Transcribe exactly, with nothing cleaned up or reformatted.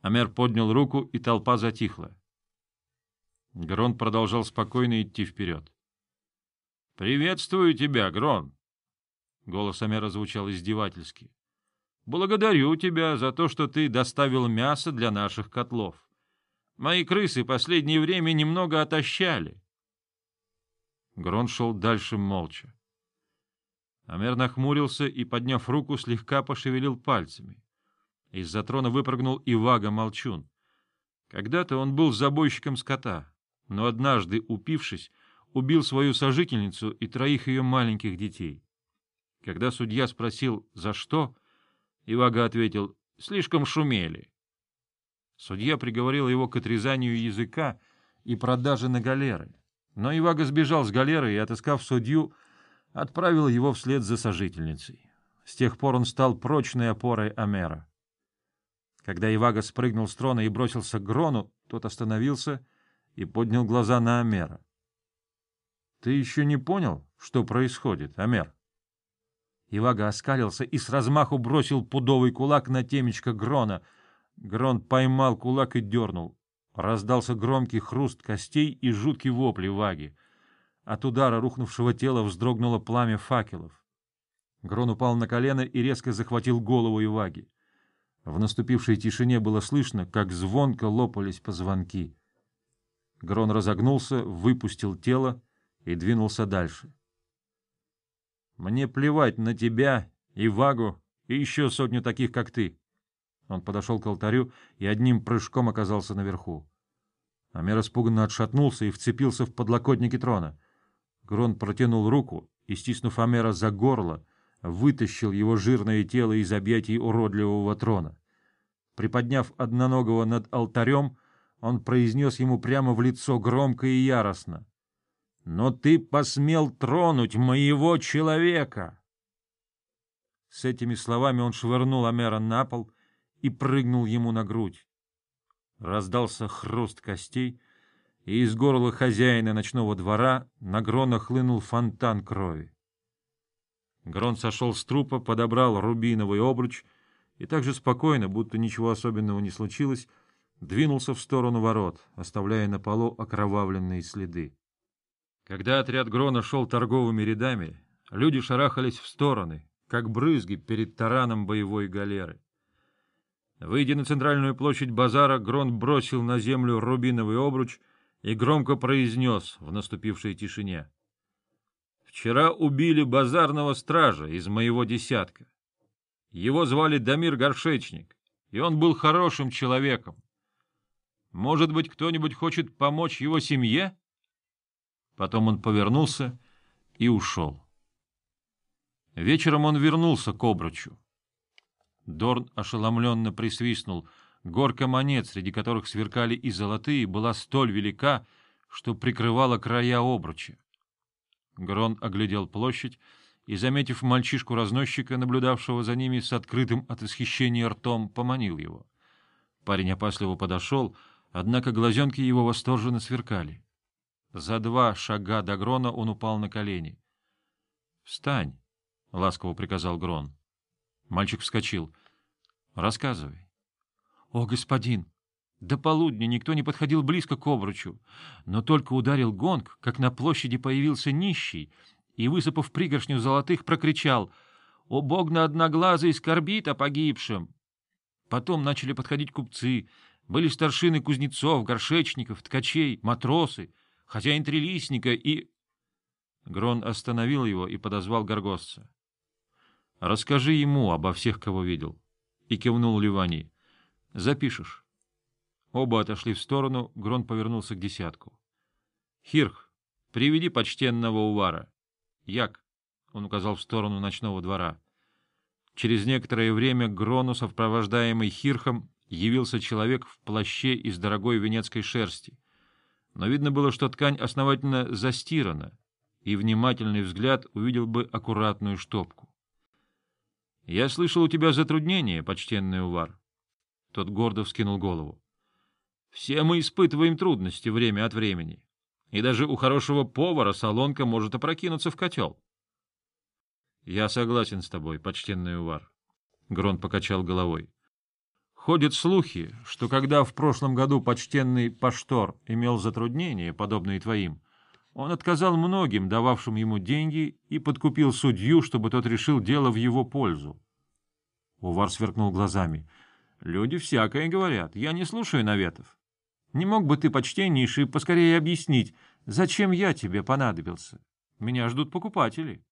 Амер поднял руку, и толпа затихла. Грон продолжал спокойно идти вперед. — Приветствую тебя, Грон! — голос Амера звучал издевательски. — Благодарю тебя за то, что ты доставил мясо для наших котлов. Мои крысы последнее время немного отощали. Грон шел дальше молча. Амер нахмурился и, подняв руку, слегка пошевелил пальцами. Из-за трона выпрыгнул Ивага-молчун. Когда-то он был забойщиком скота, но однажды, упившись, убил свою сожительницу и троих ее маленьких детей. Когда судья спросил, за что, Ивага ответил: «Слишком шумели». Судья приговорил его к отрезанию языка и продаже на галеры, но Ивага сбежал с галеры и, отыскав судью, отправил его вслед за сожительницей. С тех пор он стал прочной опорой Амера. Когда Ивага спрыгнул с трона и бросился к Грону, тот остановился и поднял глаза на Амера. — Ты еще не понял, что происходит, Амер? Ивага оскалился и с размаху бросил пудовый кулак на темечко Грона. Грон поймал кулак и дернул. Раздался громкий хруст костей и жуткий вопль Иваги. От удара рухнувшего тела вздрогнуло пламя факелов. Грон упал на колено и резко захватил голову Иваги. В наступившей тишине было слышно, как звонко лопались позвонки. Грон разогнулся, выпустил тело и двинулся дальше. — Мне плевать на тебя, Ивагу и еще сотню таких, как ты. Он подошел к алтарю и одним прыжком оказался наверху. Амер испуганно отшатнулся и вцепился в подлокотники трона. Грон протянул руку и, стиснув Амера за горло, вытащил его жирное тело из объятий уродливого трона. Приподняв одноногого над алтарем, он произнес ему прямо в лицо громко и яростно: «Но ты посмел тронуть моего человека!» С этими словами он швырнул Амера на пол и прыгнул ему на грудь. Раздался хруст костей, и из горла хозяина ночного двора на Грона хлынул фонтан крови. Грон сошел с трупа, подобрал рубиновый обруч и так же спокойно, будто ничего особенного не случилось, двинулся в сторону ворот, оставляя на полу окровавленные следы. Когда отряд Грона шел торговыми рядами, люди шарахались в стороны, как брызги перед тараном боевой галеры. Выйдя на центральную площадь базара, Грон бросил на землю рубиновый обруч и громко произнес в наступившей тишине: «Вчера убили базарного стража из моего десятка. Его звали Дамир Горшечник, и он был хорошим человеком. Может быть, кто-нибудь хочет помочь его семье?» Потом он повернулся и ушел. Вечером он вернулся к обручу. Дорн ошеломленно присвистнул. Горка монет, среди которых сверкали и золотые, была столь велика, что прикрывала края обруча. Грон оглядел площадь и, заметив мальчишку-разносчика, наблюдавшего за ними с открытым от восхищения ртом, поманил его. Парень опасливо подошел, однако глазенки его восторженно сверкали. За два шага до Грона он упал на колени. — Встань, — ласково приказал Грон. Мальчик вскочил. — Рассказывай. — О, господин! До полудня никто не подходил близко к обручу, но только ударил гонг, как на площади появился нищий и, высыпав пригоршню золотых, прокричал: «О, Богна одноглазый скорбит о погибшем!» Потом начали подходить купцы, были старшины кузнецов, горшечников, ткачей, матросы, хозяин трилистника и... Грон остановил его и подозвал горгостца. — Расскажи ему обо всех, кого видел. И кивнул Ливани. — Запишешь. Оба отошли в сторону, Грон повернулся к десятку. — Хирх, приведи почтенного Увара. — Як, — он указал в сторону ночного двора. Через некоторое время к Грону, сопровождаемый Хирхом, явился человек в плаще из дорогой венецкой шерсти. Но видно было, что ткань основательно застирана, и внимательный взгляд увидел бы аккуратную штопку. — Я слышал, у тебя затруднения, почтенный Увар. Тот гордо вскинул голову. — Все мы испытываем трудности время от времени, и даже у хорошего повара солонка может опрокинуться в котел. — Я согласен с тобой, почтенный Увар. Грон покачал головой. — Ходят слухи, что когда в прошлом году почтенный Паштор имел затруднения, подобные твоим, он отказал многим, дававшим ему деньги, и подкупил судью, чтобы тот решил дело в его пользу. Увар сверкнул глазами. — Люди всякое говорят. Я не слушаю наветов. Не мог бы ты, почтеннейший, поскорее объяснить, зачем я тебе понадобился? Меня ждут покупатели.